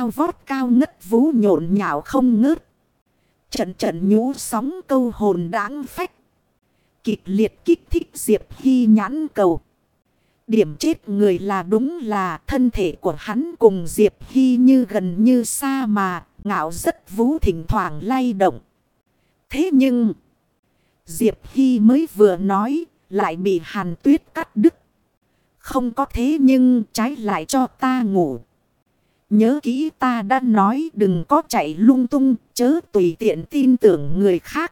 cao vót cao ngất vú nhộn nhạo không ngớt. Trận trận nhũ sóng câu hồn đáng phách. Kịch liệt kích thích Diệp Hy nhãn cầu. Điểm chết người là đúng là thân thể của hắn cùng Diệp Hy như gần như xa mà ngạo rất vú thỉnh thoảng lay động. Thế nhưng Diệp Hy mới vừa nói lại bị Hàn Tuyết cắt đứt. Không có thế nhưng trái lại cho ta ngủ. Nhớ kỹ ta đã nói đừng có chạy lung tung chớ tùy tiện tin tưởng người khác.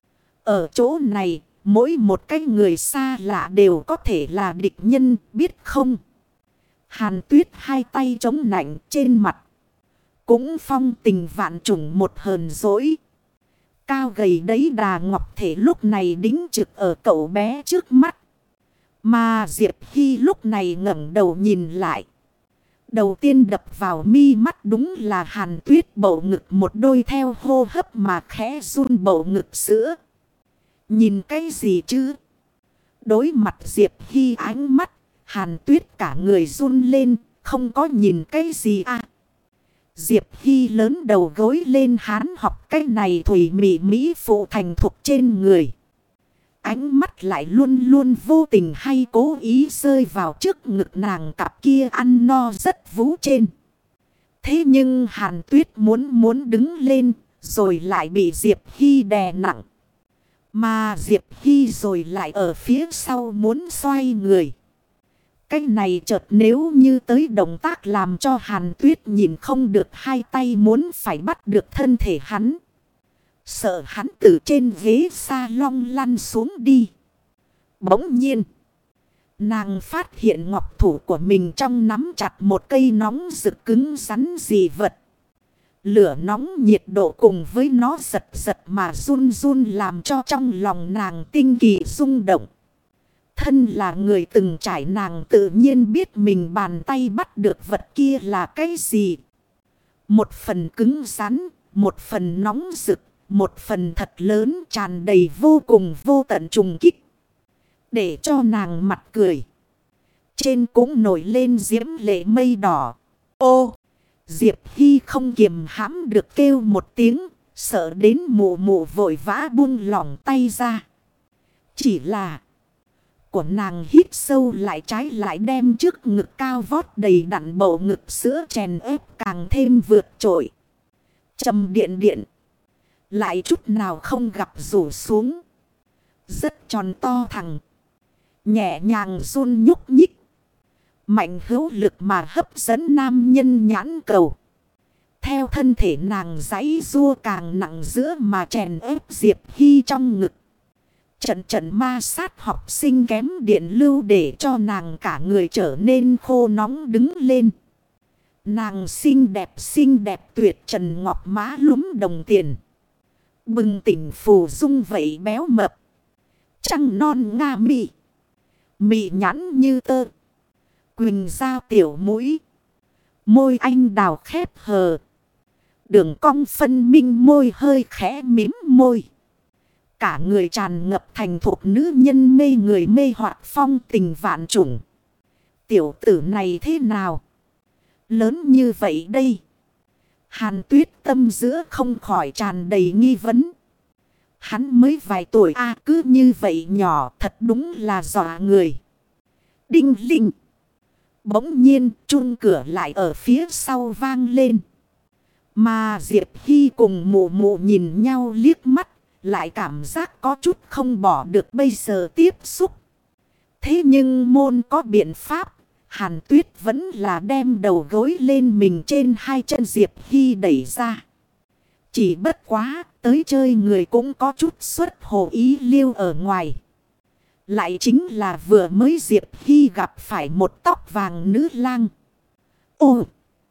Ở chỗ này mỗi một cái người xa lạ đều có thể là địch nhân biết không? Hàn Tuyết hai tay chống nạnh trên mặt. Cũng phong tình vạn trùng một hờn dỗi. Cao gầy đấy đà ngọc thể lúc này đính trực ở cậu bé trước mắt. Mà Diệp Hy lúc này ngẩng đầu nhìn lại. Đầu tiên đập vào mi mắt đúng là Hàn Tuyết bầu ngực một đôi theo hô hấp mà khẽ run bầu ngực sữa. Nhìn cái gì chứ? Đối mặt Diệp Hy ánh mắt, Hàn Tuyết cả người run lên, không có nhìn cái gì à? Diệp Hy lớn đầu gối lên hán học cái này thủy mị mỹ phụ thành thuộc trên người. Ánh mắt lại luôn luôn vô tình hay cố ý rơi vào trước ngực nàng cặp kia ăn no rất vú trên. Thế nhưng Hàn Tuyết muốn đứng lên rồi lại bị Diệp Hy đè nặng. Mà Diệp Hy rồi lại ở phía sau muốn xoay người. Cái này chợt nếu như tới động tác làm cho Hàn Tuyết nhìn không được hai tay muốn phải bắt được thân thể hắn. Sợ hắn từ trên ghế salon lăn xuống đi. Bỗng nhiên. Nàng phát hiện ngọc thủ của mình trong nắm chặt một cây nóng rực cứng rắn dị vật. Lửa nóng nhiệt độ cùng với nó giật giật mà run run làm cho trong lòng nàng tinh kỳ rung động. Thân là người từng trải nàng tự nhiên biết mình bàn tay bắt được vật kia là cái gì. Một phần cứng rắn, một phần nóng rực, một phần thật lớn tràn đầy vô cùng vô tận trùng kích. Để cho nàng mặt cười. Trên cũng nổi lên diễm lệ mây đỏ. Ô! Diệp Hy không kiềm hãm được kêu một tiếng. Sợ đến mụ mụ vội vã buông lỏng tay ra. Chỉ là của nàng hít sâu lại trái lại đem trước ngực cao vót đầy đặn bầu ngực sữa chèn ép càng thêm vượt trội. Trầm điện điện. Lại chút nào không gặp rủ xuống. Rất tròn to thẳng. Nhẹ nhàng run nhúc nhích. Mạnh hữu lực mà hấp dẫn nam nhân nhãn cầu. Theo thân thể nàng giãy giụa càng nặng giữa mà chèn ép Diệp Hy trong ngực. Trận trận ma sát học sinh kém điện lưu để cho nàng cả người trở nên khô nóng đứng lên. Nàng xinh đẹp tuyệt trần ngọc má lúm đồng tiền. Bừng tỉnh phù dung vậy béo mập. Trăng non nga mị. Mị nhẵn như tơ. Quỳnh giao tiểu mũi. Môi anh đào khép hờ. Đường cong phân minh môi hơi khẽ mím môi. Cả người tràn ngập thành thuộc nữ nhân mê người mê hoặc phong tình vạn trùng. Tiểu tử này thế nào? Lớn như vậy đây. Hàn Tuyết tâm giữa không khỏi tràn đầy nghi vấn. Hắn mới vài tuổi cứ như vậy nhỏ thật đúng là dọa người. Đinh linh. Bỗng nhiên chuông cửa lại ở phía sau vang lên. Mà Diệp Hy cùng mụ mụ nhìn nhau liếc mắt. Lại cảm giác có chút không bỏ được bây giờ tiếp xúc. Thế nhưng môn có biện pháp. Hàn Tuyết vẫn là đem đầu gối lên mình trên hai chân Diệp Hy đẩy ra. Chỉ bất quá tới chơi người cũng có chút xuất hồ ý liêu ở ngoài. Lại chính là vừa mới Diệp Hy gặp phải một tóc vàng nữ lang. Ồ!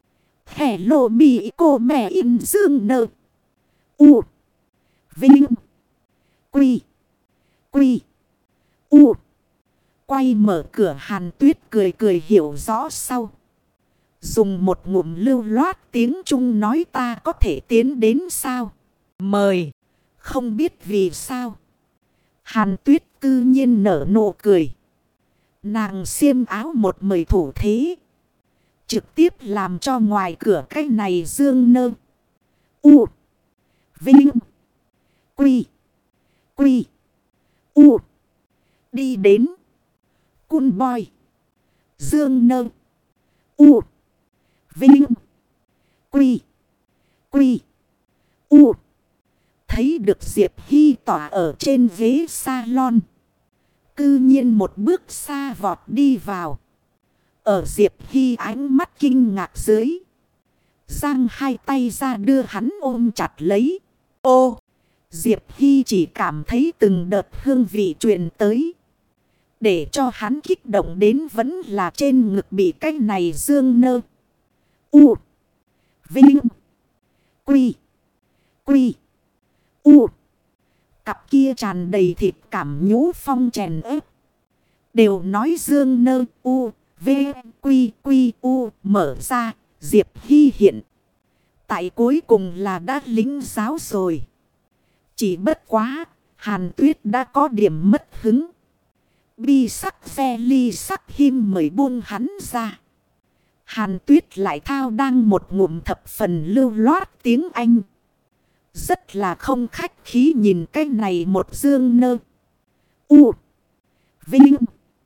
Hello mi cô mẹ in dương nơ. U! Vinh! Quy! Quy! U! Quay mở cửa Hàn Tuyết cười hiểu rõ sau. Dùng một ngụm lưu loát tiếng Trung nói ta có thể tiến đến sao? Mời! Không biết vì sao. Hàn Tuyết cư nhiên nở nụ cười. Nàng xiêm áo một mời thủ thế. Trực tiếp làm cho ngoài cửa cái này Dương Nơ U Vinh Quy Quy U đi đến. Cun boy Dương Nơ U Vinh Quy Quy U thấy được Diệp Hy tỏa ở trên ghế salon. Cư nhiên một bước xa vọt đi vào. Ở Diệp Hy ánh mắt kinh ngạc dưới, giang hai tay ra đưa hắn ôm chặt lấy. Ô! Diệp Hy chỉ cảm thấy từng đợt hương vị truyền tới. Để cho hắn kích động đến vẫn là trên ngực bị cái này Dương Nơ U Vinh Quy Quy U cặp kia tràn đầy thịt cảm nhũ phong chèn ép. Đều nói Dương Nơ U V Quy Quy U mở ra. Diệp Hy hiện tại cuối cùng là đã lính giáo rồi. Chỉ bất quá Hàn Tuyết đã có điểm mất hứng. Bi sắc phe ly sắc him mới buông hắn ra. Hàn Tuyết lại thao đang một ngụm thập phần lưu loát tiếng Anh. Rất là không khách khí nhìn cái này một Dương Nơ U Vinh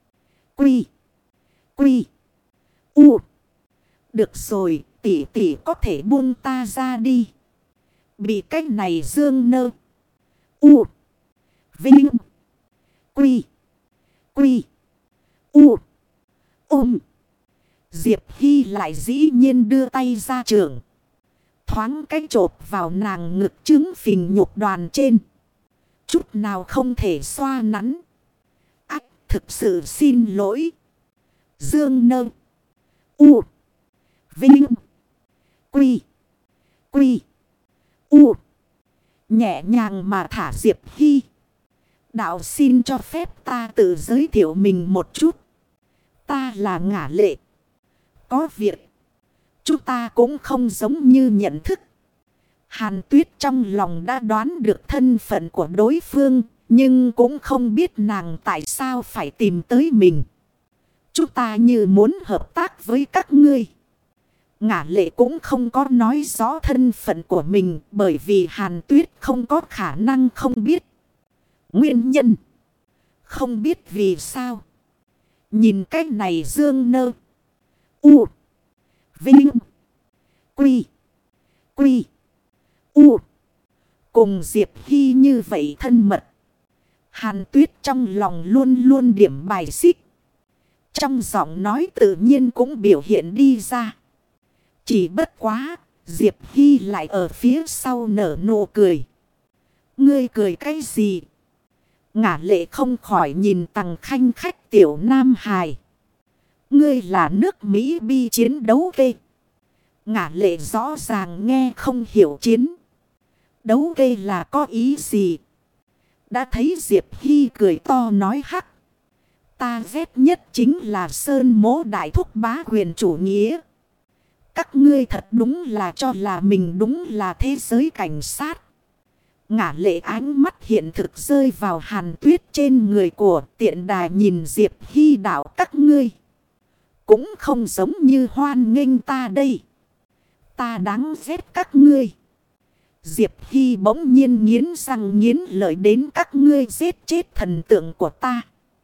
Quy Quy U được rồi, tỷ tỷ có thể buông ta ra đi. Bị cái này Dương Nơ U Vinh Quy Quy U ôm. Diệp Hy lại dĩ nhiên đưa tay ra trường. Thoáng cái chộp vào nàng ngực trứng phình nhục đoàn trên. Chút nào không thể xoa nắn. Ách, thực sự xin lỗi. Dương Nơ U Vinh Quy Quy U nhẹ nhàng mà thả Diệp Hy. Đạo xin cho phép ta tự giới thiệu mình một chút. Ta là Ngả Lệ. Có việc chúng ta cũng không giống như nhận thức. Hàn Tuyết trong lòng đã đoán được thân phận của đối phương. Nhưng cũng không biết nàng tại sao phải tìm tới mình. Chúng ta như muốn hợp tác với các ngươi. Ngả Lệ cũng không có nói rõ thân phận của mình. Bởi vì Hàn Tuyết không có khả năng không biết nguyên nhân. Không biết vì sao. Nhìn cái này Dương Nơ U Vinh Quy Quy U cùng Diệp Hy như vậy thân mật. Hàn Tuyết trong lòng luôn luôn điểm bài xích. Trong giọng nói tự nhiên cũng biểu hiện đi ra. Chỉ bất quá, Diệp Hy lại ở phía sau nở nụ cười. Ngươi cười cái gì? Ngả Lệ không khỏi nhìn Tằng Khanh khách tiểu nam hài. Ngươi là nước Mỹ bi chiến đấu kê. Ngả Lệ rõ ràng nghe không hiểu chiến đấu kê là có ý gì. Đã thấy Diệp Hy cười to nói hắc. Ta ghét nhất chính là Sơn Mỗ đại thúc bá quyền chủ nghĩa. Các ngươi thật đúng là cho là mình đúng là thế giới cảnh sát. Ngả Lệ ánh mắt hiện thực rơi vào Hàn Tuyết trên người của tiện đà nhìn Diệp Hy đạo các ngươi. Cũng không giống như hoan nghênh ta đây. Ta đáng ghét các ngươi. Diệp Hy bỗng nhiên nghiến răng nghiến lợi đến các ngươi giết chết thần tượng của ta.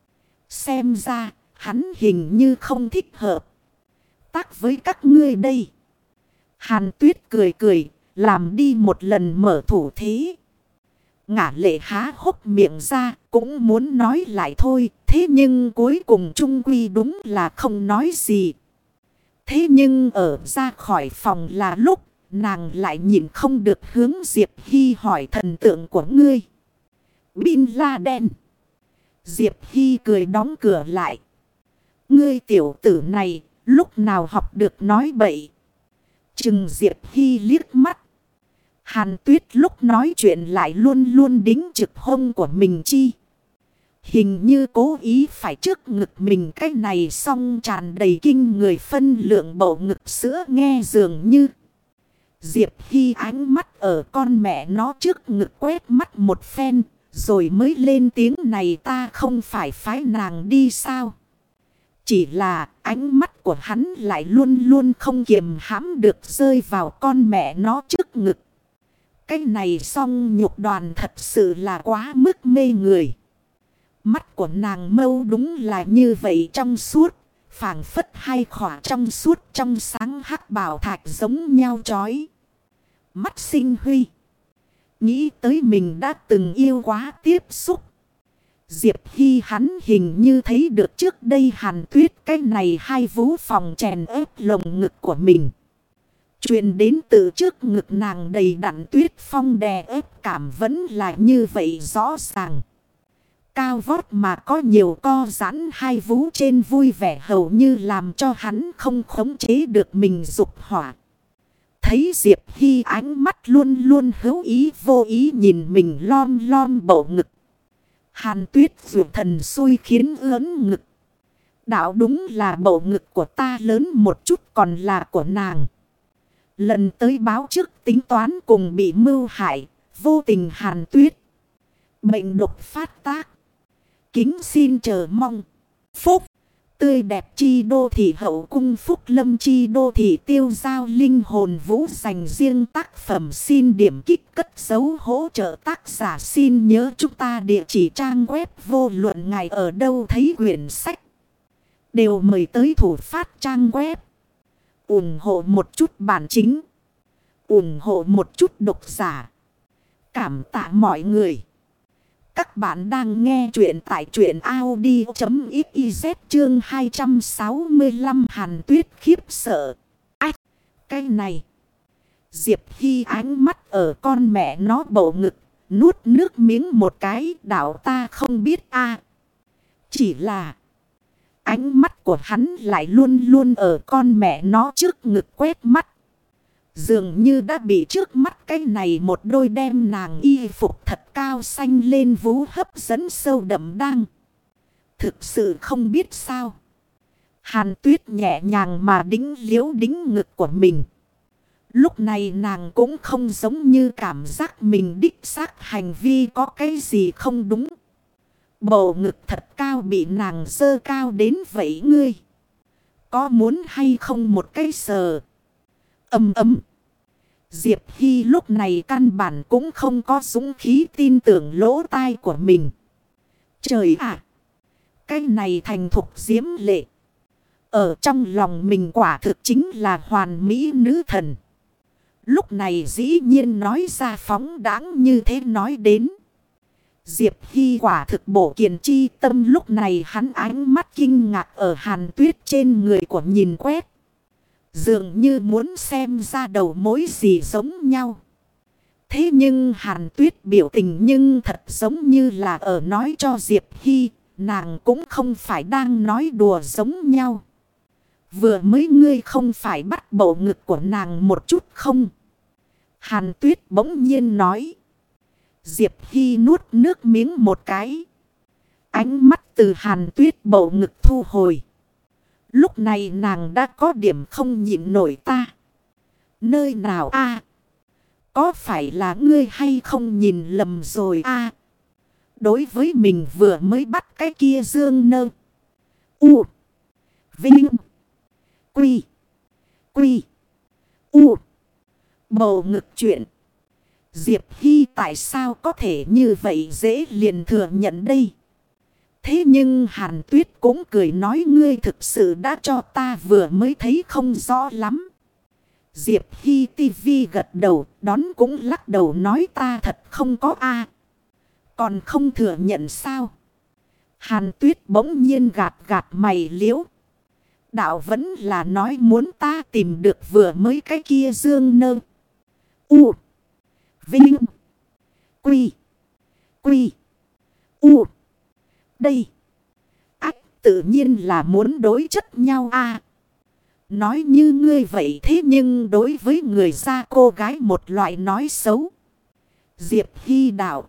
Xem ra hắn hình như không thích hợp tác với các ngươi đây. Hàn Tuyết cười cười làm đi một lần mở thủ thế. Ngả Lệ há hốc miệng ra cũng muốn nói lại thôi. Thế nhưng cuối cùng chung quy đúng là không nói gì. Thế nhưng ở ra khỏi phòng là lúc nàng lại nhìn không được hướng Diệp Hy hỏi thần tượng của ngươi. Bin Laden. Diệp Hy cười đóng cửa lại. Ngươi tiểu tử này lúc nào học được nói bậy. Chừng Diệp Hy liếc mắt. Hàn Tuyết lúc nói chuyện lại luôn luôn đính trực hông của mình chi. Hình như cố ý phải trước ngực mình cái này xong tràn đầy kinh người phân lượng bầu ngực sữa nghe dường như. Diệp Hy ánh mắt ở con mẹ nó trước ngực quét mắt một phen. Rồi mới lên tiếng này ta không phải phái nàng đi sao. Chỉ là ánh mắt của hắn lại luôn luôn không kiềm hãm được rơi vào con mẹ nó trước ngực. Cái này song nhục đoàn thật sự là quá mức mê người. Mắt của nàng mâu đúng là như vậy trong suốt. Phảng phất hai khỏa trong suốt trong sáng hắc bảo thạch giống nhau chói. Mắt sinh huy. Nghĩ tới mình đã từng yêu quá tiếp xúc. Diệp Hy hắn hình như thấy được trước đây Hàn Tuyết cái này hai vú phòng chèn ép lồng ngực của mình. Chuyện đến từ trước ngực nàng đầy đặn tuyết phong đè ép cảm vẫn là như vậy rõ ràng. Cao vót mà có nhiều co giãn hai vú trên vui vẻ hầu như làm cho hắn không khống chế được mình dục hỏa. Thấy Diệp Hy ánh mắt luôn luôn hữu ý vô ý nhìn mình lom lom bầu ngực. Hàn Tuyết dù thần xui khiến ớn ngực. Đạo đúng là bầu ngực của ta lớn một chút còn là của nàng. Lần tới báo trước tính toán cùng bị mưu hại, vô tình Hàn Tuyết. Bệnh độc phát tác. Kính xin chờ mong. Phúc. Tươi đẹp chi đô thị hậu cung phúc lâm chi đô thị tiêu giao linh hồn vũ dành riêng tác phẩm xin điểm kích cất dấu hỗ trợ tác giả xin nhớ chúng ta địa chỉ trang web vô luận ngài ở đâu thấy quyển sách. Đều mời tới thủ phát trang web. ủng hộ một chút bản chính. ủng hộ một chút độc giả. Cảm tạ mọi người. Các bạn đang nghe chuyện tại truyện audio.xyz chương 265 Hàn Tuyết khiếp sợ. Ách! Cái này! Diệp Hy ánh mắt ở con mẹ nó bầu ngực, nuốt nước miếng một cái đảo ta không biết a. Chỉ là ánh mắt của hắn lại luôn luôn ở con mẹ nó trước ngực quét mắt. Dường như đã bị trước mắt cái này một đôi đem nàng y phục thật cao xanh lên vú hấp dẫn sâu đậm đang. Thực sự không biết sao. Hàn Tuyết nhẹ nhàng mà đính liếu đính ngực của mình. Lúc này nàng cũng không giống như cảm giác mình đích xác hành vi có cái gì không đúng. Bầu ngực thật cao bị nàng dơ cao đến vậy ngươi. Có muốn hay không một cái sờ. Ầm ầm. Diệp Hy lúc này căn bản cũng không có dũng khí tin tưởng lỗ tai của mình. Trời ạ! Cái này thành thục diễm lệ. Ở trong lòng mình quả thực chính là hoàn mỹ nữ thần. Lúc này dĩ nhiên nói ra phóng đãng như thế nói đến. Diệp Hy quả thực bổ kiền chi tâm lúc này hắn ánh mắt kinh ngạc ở Hàn Tuyết trên người của nhìn quét. Dường như muốn xem ra đầu mối gì giống nhau. Thế nhưng Hàn Tuyết biểu tình nhưng thật giống như là ở nói cho Diệp Hy. Nàng cũng không phải đang nói đùa giống nhau. Vừa mới ngươi không phải bắt bầu ngực của nàng một chút không? Hàn Tuyết bỗng nhiên nói. Diệp Hy nuốt nước miếng một cái. Ánh mắt từ Hàn Tuyết bầu ngực thu hồi. Lúc này nàng đã có điểm không nhịn nổi ta. Nơi nào a? Có phải là ngươi hay không nhìn lầm rồi a? Đối với mình vừa mới bắt cái kia dương nơ. U. Vinh. Quy. Quy. U. Bầu ngực chuyện. Diệp Hy tại sao có thể như vậy dễ liền thừa nhận đây? Thế nhưng Hàn Tuyết cũng cười nói ngươi thực sự đã cho ta vừa mới thấy không rõ lắm. Diệp Hy tivi gật đầu đón cũng lắc đầu nói ta thật không có a. Còn không thừa nhận sao? Hàn Tuyết bỗng nhiên gạt gạt mày liễu. Đạo vẫn là nói muốn ta tìm được vừa mới cái kia dương nơ. U. Vinh. Quy. Quy. U. Đây. Ách tự nhiên là muốn đối chất nhau a. Nói như ngươi vậy thế nhưng đối với người ra cô gái một loại nói xấu. Diệp Hy đạo.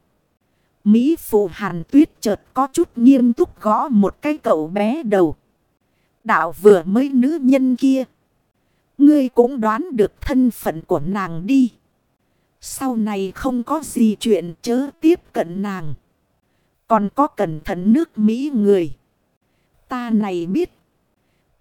Mỹ phụ Hàn Tuyết chợt có chút nghiêm túc gõ một cái cậu bé đầu. Đạo vừa mới nữ nhân kia. Ngươi cũng đoán được thân phận của nàng đi. Sau này không có gì chuyện chớ tiếp cận nàng. Còn có cẩn thận nước Mỹ người. Ta này biết.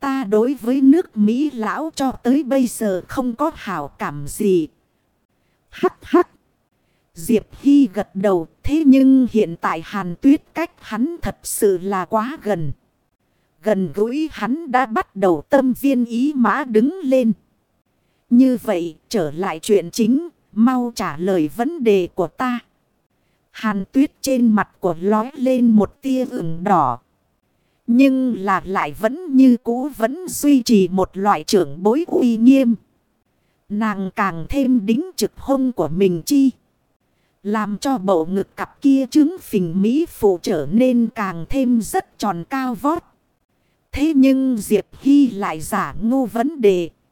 Ta đối với nước Mỹ lão cho tới bây giờ không có hảo cảm gì. Hắc hắc. Diệp Hy gật đầu. Thế nhưng hiện tại Hàn Tuyết cách hắn thật sự là quá gần. Gần gũi hắn đã bắt đầu tâm viên ý mã đứng lên. Như vậy trở lại chuyện chính. Mau trả lời vấn đề của ta. Hàn Tuyết trên mặt của lói lên một tia ửng đỏ. Nhưng là lại vẫn như cũ vẫn duy trì một loại trưởng bối uy nghiêm. Nàng càng thêm đính trực hông của mình chi. Làm cho bộ ngực cặp kia trứng phình mỹ phụ trở nên càng thêm rất tròn cao vót. Thế nhưng Diệp Hy lại giả ngu vấn đề.